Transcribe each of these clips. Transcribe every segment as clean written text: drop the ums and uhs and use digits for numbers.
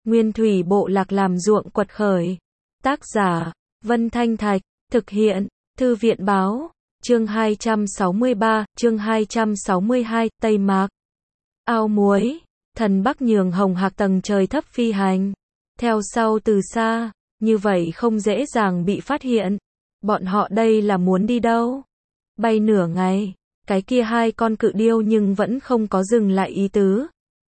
Nguyên thủy bộ lạc làm ruộng quật khởi. Tác giả, Vân Thanh Thạch, thực hiện, Thư viện báo, chương 263, chương 262, Tây Mạc. Ao muối, thần Bắc nhường Hồng Hạc tầng trời thấp phi hành. Theo sau từ xa, như vậy không dễ dàng bị phát hiện. Bọn họ đây là muốn đi đâu? Bay nửa ngày, cái kia hai con cự điêu nhưng vẫn không có dừng lại ý tứ.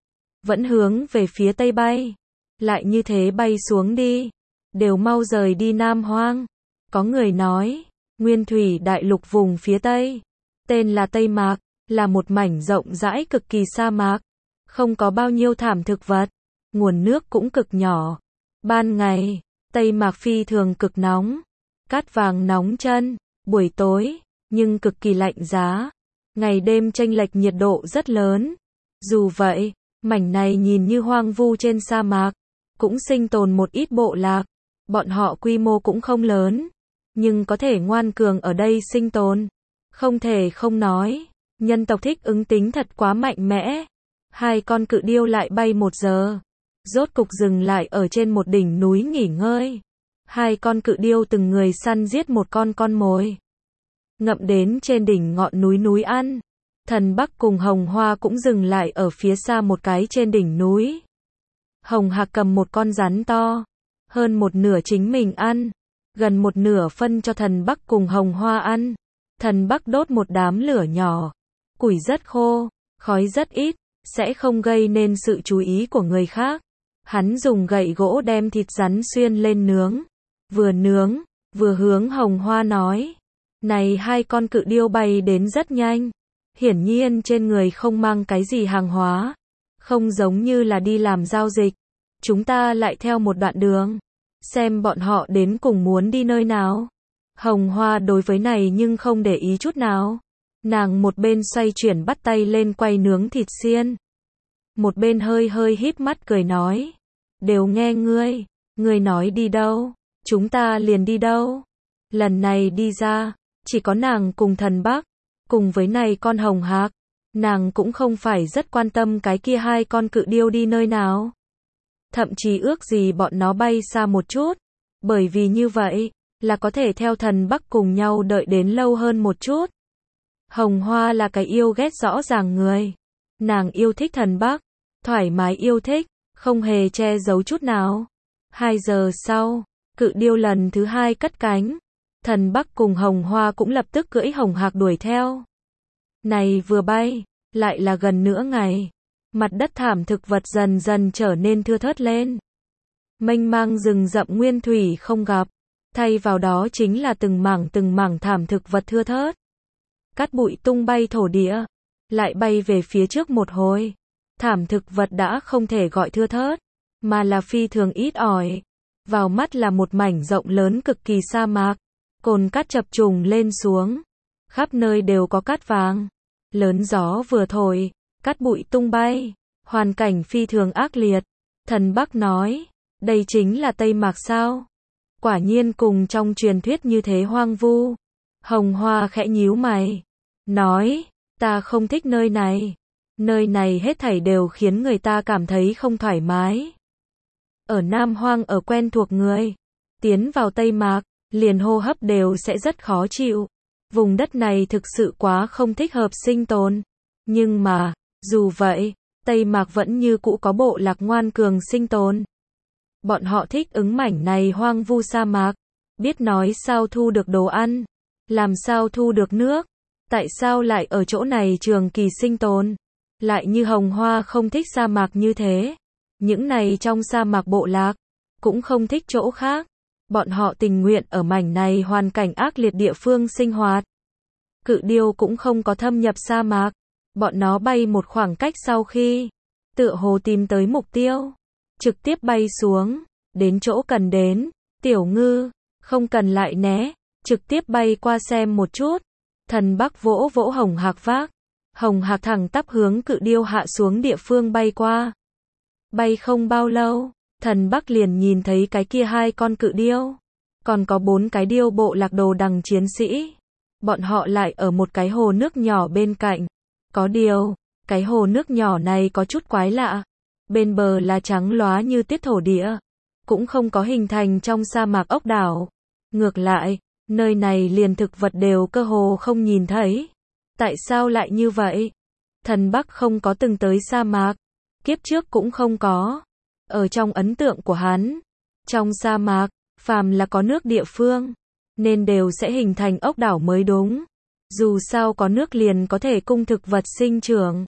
Vẫn hướng về phía tây bay. Lại như thế bay xuống đi. Đều mau rời đi Nam Hoang. Có người nói, Nguyên thủy đại lục vùng phía tây, tên là Tây Mạc, là một mảnh rộng rãi cực kỳ sa mạc. Không có bao nhiêu thảm thực vật. Nguồn nước cũng cực nhỏ. Ban ngày, Tây Mạc phi thường cực nóng. Cát vàng nóng chân. Buổi tối, nhưng cực kỳ lạnh giá. Ngày đêm chênh lệch nhiệt độ rất lớn. Dù vậy, mảnh này nhìn như hoang vu trên sa mạc, cũng sinh tồn một ít bộ lạc. Bọn họ quy mô cũng không lớn, nhưng có thể ngoan cường ở đây sinh tồn. Không thể không nói, nhân tộc thích ứng tính thật quá mạnh mẽ. Hai con cự điêu lại bay 1 giờ. Rốt cục dừng lại ở trên một đỉnh núi nghỉ ngơi. Hai con cự điêu từng người săn giết một con mồi. Ngậm đến trên đỉnh ngọn núi ăn. Thần Bắc cùng Hồng Hoa cũng dừng lại ở phía xa một cái trên đỉnh núi. Hồng Hạc cầm một con rắn to. Hơn một nửa chính mình ăn. Gần một nửa phân cho thần Bắc cùng Hồng Hoa ăn. Thần Bắc đốt một đám lửa nhỏ. Củi rất khô, khói rất ít, sẽ không gây nên sự chú ý của người khác. Hắn dùng gậy gỗ đem thịt rắn xuyên lên nướng. Vừa nướng, vừa hướng Hồng Hoa nói. Này hai con cự điêu bay đến rất nhanh. Hiển nhiên trên người không mang cái gì hàng hóa. Không giống như là đi làm giao dịch. Chúng ta lại theo một đoạn đường. Xem bọn họ đến cùng muốn đi nơi nào. Hồng Hoa đối với này nhưng không để ý chút nào. Nàng một bên xoay chuyển bắt tay lên quay nướng thịt xiên. Một bên hơi híp mắt cười nói. Đều nghe ngươi. Ngươi nói đi đâu, chúng ta liền đi đâu. Lần này đi ra, chỉ có nàng cùng thần Bắc. Cùng với này con Hồng Hạc. Nàng cũng không phải rất quan tâm cái kia hai con cự điêu đi nơi nào. Thậm chí ước gì bọn nó bay xa một chút. Bởi vì như vậy, là có thể theo thần Bắc cùng nhau đợi đến lâu hơn một chút. Hồng Hoa là cái yêu ghét rõ ràng người. Nàng yêu thích thần Bắc. Thoải mái yêu thích, không hề che giấu chút nào. 2 giờ sau, cự điêu lần thứ 2 cất cánh. Thần Bắc cùng Hồng Hoa cũng lập tức cưỡi Hồng Hạc đuổi theo. Này vừa bay, lại là gần nửa ngày. Mặt đất thảm thực vật dần dần trở nên thưa thớt lên. Mênh mang rừng rậm nguyên thủy không gặp. Thay vào đó chính là từng mảng thảm thực vật thưa thớt. Cát bụi tung bay thổ địa. Lại bay về phía trước một hồi. Thảm thực vật đã không thể gọi thưa thớt, mà là phi thường ít ỏi. Vào mắt là một mảnh rộng lớn cực kỳ sa mạc. Cồn cát chập trùng lên xuống. Khắp nơi đều có cát vàng. Lớn gió vừa thổi, cát bụi tung bay. Hoàn cảnh phi thường ác liệt. Thần Bắc nói, đây chính là Tây Mạc sao? Quả nhiên cùng trong truyền thuyết như thế hoang vu. Hồng Hoa khẽ nhíu mày. Nói, ta không thích nơi này. Nơi này hết thảy đều khiến người ta cảm thấy không thoải mái. Ở Nam Hoang ở quen thuộc người. Tiến vào Tây Mạc, liền hô hấp đều sẽ rất khó chịu. Vùng đất này thực sự quá không thích hợp sinh tồn. Nhưng mà, dù vậy, Tây Mạc vẫn như cũ có bộ lạc ngoan cường sinh tồn. Bọn họ thích ứng mảnh này hoang vu sa mạc. Biết nói sao thu được đồ ăn. Làm sao thu được nước. Tại sao lại ở chỗ này trường kỳ sinh tồn. Lại như Hồng Hoa không thích sa mạc như thế. Những này trong sa mạc bộ lạc, cũng không thích chỗ khác. Bọn họ tình nguyện ở mảnh này hoàn cảnh ác liệt địa phương sinh hoạt. Cự điêu cũng không có thâm nhập sa mạc. Bọn nó bay một khoảng cách sau khi, tựa hồ tìm tới mục tiêu. Trực tiếp bay xuống, đến chỗ cần đến. Tiểu ngư, không cần lại né, trực tiếp bay qua xem một chút. Thần Bắc vỗ vỗ Hồng Hạc vác. Hồng Hạc thẳng tắp hướng cự điêu hạ xuống địa phương bay qua. Bay không bao lâu, thần Bắc liền nhìn thấy cái kia hai con cự điêu. Còn có 4 cái điêu bộ lạc đồ đằng chiến sĩ. Bọn họ lại ở một cái hồ nước nhỏ bên cạnh. Có điều, cái hồ nước nhỏ này có chút quái lạ. bên bờ là trắng lóa như tiết thổ địa, cũng không có hình thành trong sa mạc ốc đảo. Ngược lại, nơi này liền thực vật đều cơ hồ không nhìn thấy. Tại sao lại như vậy? Thần Bắc không có từng tới sa mạc, kiếp trước cũng không có. Ở trong ấn tượng của hắn, trong sa mạc, phàm là có nước địa phương, nên đều sẽ hình thành ốc đảo mới đúng. Dù sao có nước liền có thể cung thực vật sinh trưởng.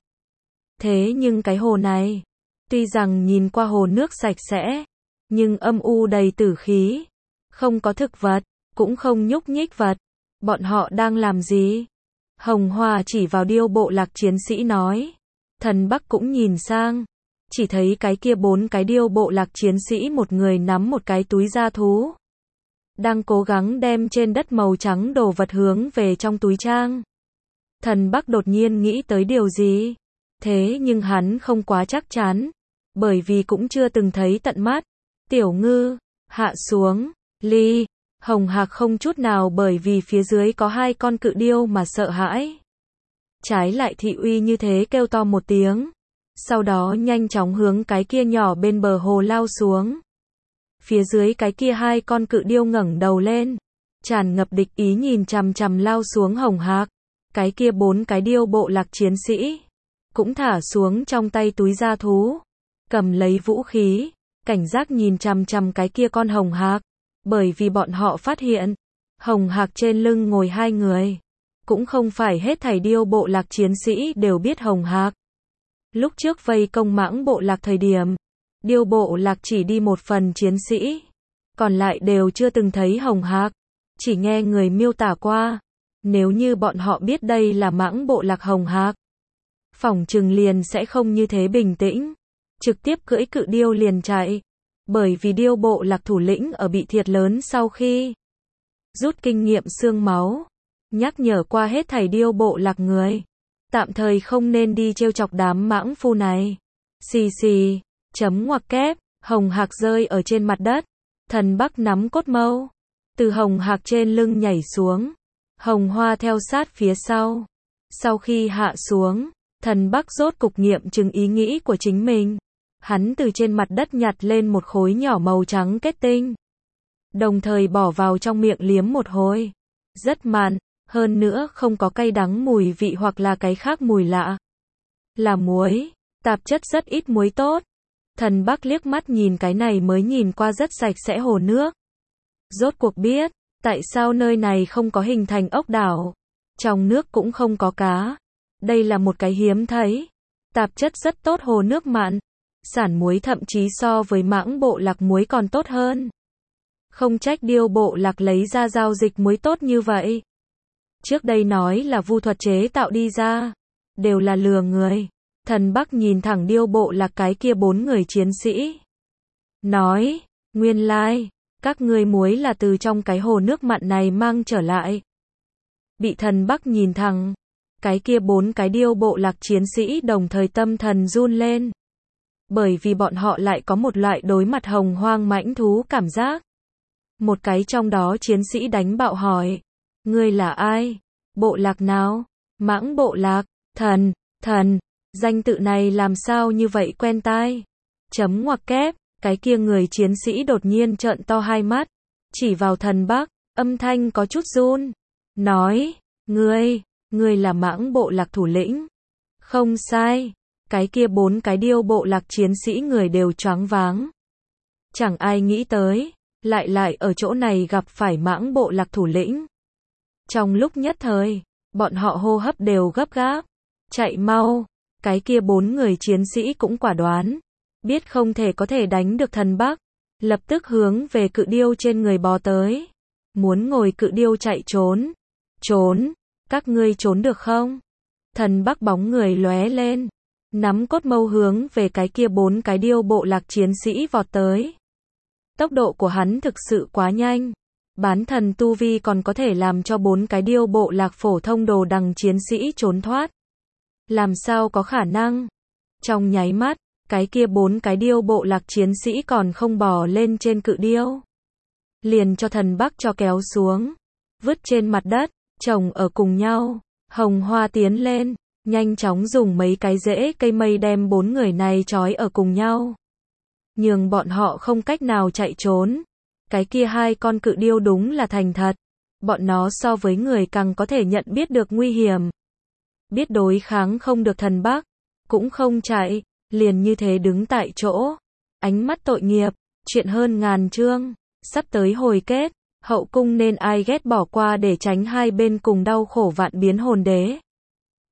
Thế nhưng cái hồ này, tuy rằng nhìn qua hồ nước sạch sẽ, nhưng âm u đầy tử khí, không có thực vật, cũng không nhúc nhích vật. Bọn họ đang làm gì? Hồng Hoa chỉ vào Điêu bộ lạc chiến sĩ nói. Thần Bắc cũng nhìn sang, chỉ thấy cái kia 4 cái Điêu bộ lạc chiến sĩ, một người nắm một cái túi da thú, đang cố gắng đem trên đất màu trắng đồ vật hướng về trong túi trang. Thần Bắc đột nhiên nghĩ tới điều gì, thế nhưng hắn không quá chắc chắn, bởi vì cũng chưa từng thấy tận mắt. Tiểu Ngư, hạ xuống, Ly. Hồng Hạc không chút nào bởi vì phía dưới có 2 con cự điêu mà sợ hãi. Trái lại thị uy như thế kêu to một tiếng, sau đó nhanh chóng hướng cái kia nhỏ bên bờ hồ lao xuống. Phía dưới cái kia 2 con cự điêu ngẩng đầu lên, tràn ngập địch ý nhìn chằm chằm lao xuống Hồng Hạc. Cái kia 4 cái Điêu bộ lạc chiến sĩ cũng thả xuống trong tay túi da thú, cầm lấy vũ khí, cảnh giác nhìn chằm chằm cái kia con Hồng Hạc, bởi vì bọn họ phát hiện, Hồng Hạc trên lưng ngồi 2 người. Cũng không phải hết thảy Điêu bộ lạc chiến sĩ đều biết Hồng Hạc. Lúc trước vây công Mãng bộ lạc thời điểm, Điêu bộ lạc chỉ đi 1 phần chiến sĩ, còn lại đều chưa từng thấy Hồng Hạc, chỉ nghe người miêu tả qua. Nếu như bọn họ biết đây là Mãng bộ lạc Hồng Hạc, phỏng chừng liền sẽ không như thế bình tĩnh, trực tiếp cưỡi cự điêu liền chạy. Bởi vì Điêu bộ lạc thủ lĩnh ở bị thiệt lớn sau khi rút kinh nghiệm xương máu, nhắc nhở qua hết thảy Điêu bộ lạc người, tạm thời không nên đi trêu chọc đám mãng phu này. Xì xì, chấm ngoặc kép, Hồng Hạc rơi ở trên mặt đất, Thần Bắc nắm cốt mâu, từ Hồng Hạc trên lưng nhảy xuống, Hồng Hoa theo sát phía sau. Sau khi hạ xuống, Thần Bắc rốt cục nghiệm chứng ý nghĩ của chính mình. Hắn từ trên mặt đất nhặt lên một khối nhỏ màu trắng kết tinh, đồng thời bỏ vào trong miệng liếm một hồi. Rất mặn, hơn nữa không có cay đắng mùi vị hoặc là cái khác mùi lạ. Là muối, tạp chất rất ít muối tốt. Thần Bắc liếc mắt nhìn cái này mới nhìn qua rất sạch sẽ hồ nước. Rốt cuộc biết, tại sao nơi này không có hình thành ốc đảo. Trong nước cũng không có cá. Đây là một cái hiếm thấy. Tạp chất rất tốt hồ nước mặn. Sản muối thậm chí so với Mãng bộ lạc muối còn tốt hơn. Không trách Điêu bộ lạc lấy ra giao dịch muối tốt như vậy. Trước đây nói là vu thuật chế tạo đi ra, đều là lừa người. Thần Bắc nhìn thẳng Điêu bộ lạc cái kia 4 người chiến sĩ, nói, nguyên lai, các ngươi muối là từ trong cái hồ nước mặn này mang trở lại. Bị Thần Bắc nhìn thẳng, cái kia 4 cái Điêu bộ lạc chiến sĩ đồng thời tâm thần run lên. Bởi vì bọn họ lại có một loại đối mặt hồng hoang mãnh thú cảm giác. Một cái trong đó chiến sĩ đánh bạo hỏi, ngươi là ai? Bộ lạc nào? Mãng bộ lạc. Thần, danh tự này làm sao như vậy quen tai? Chấm ngoặc kép, cái kia người chiến sĩ đột nhiên trợn to 2 mắt, chỉ vào Thần Bắc, âm thanh có chút run, nói, ngươi là Mãng bộ lạc thủ lĩnh. Không sai. Cái kia 4 cái Điêu bộ lạc chiến sĩ người đều choáng váng. Chẳng ai nghĩ tới, lại ở chỗ này gặp phải Mãng bộ lạc thủ lĩnh. Trong lúc nhất thời, bọn họ hô hấp đều gấp gáp. Chạy mau, cái kia 4 người chiến sĩ cũng quả đoán, biết không thể có thể đánh được Thần Bắc, lập tức hướng về cự điêu trên người bò tới. Muốn ngồi cự điêu chạy trốn. Trốn, các ngươi trốn được không? Thần Bắc bóng người lóe lên, nắm cốt mâu hướng về cái kia 4 cái Điêu bộ lạc chiến sĩ vọt tới. Tốc độ của hắn thực sự quá nhanh. Bán thần tu vi còn có thể làm cho 4 cái Điêu bộ lạc phổ thông đồ đằng chiến sĩ trốn thoát. Làm sao có khả năng? Trong nháy mắt, cái kia 4 cái Điêu bộ lạc chiến sĩ còn không bò lên trên cự điêu, liền cho Thần Bắc cho kéo xuống, vứt trên mặt đất, chồng ở cùng nhau. Hồng Hoa tiến lên, nhanh chóng dùng mấy cái rễ cây mây đem 4 người này trói ở cùng nhau. Nhường bọn họ không cách nào chạy trốn. Cái kia 2 con cự điêu đúng là thành thật. Bọn nó so với người càng có thể nhận biết được nguy hiểm. Biết đối kháng không được thần Bắc, cũng không chạy, liền như thế đứng tại chỗ. Ánh mắt tội nghiệp, chuyện hơn ngàn chương, sắp tới hồi kết, hậu cung nên ai ghét bỏ qua để tránh hai bên cùng đau khổ vạn biến hồn đế.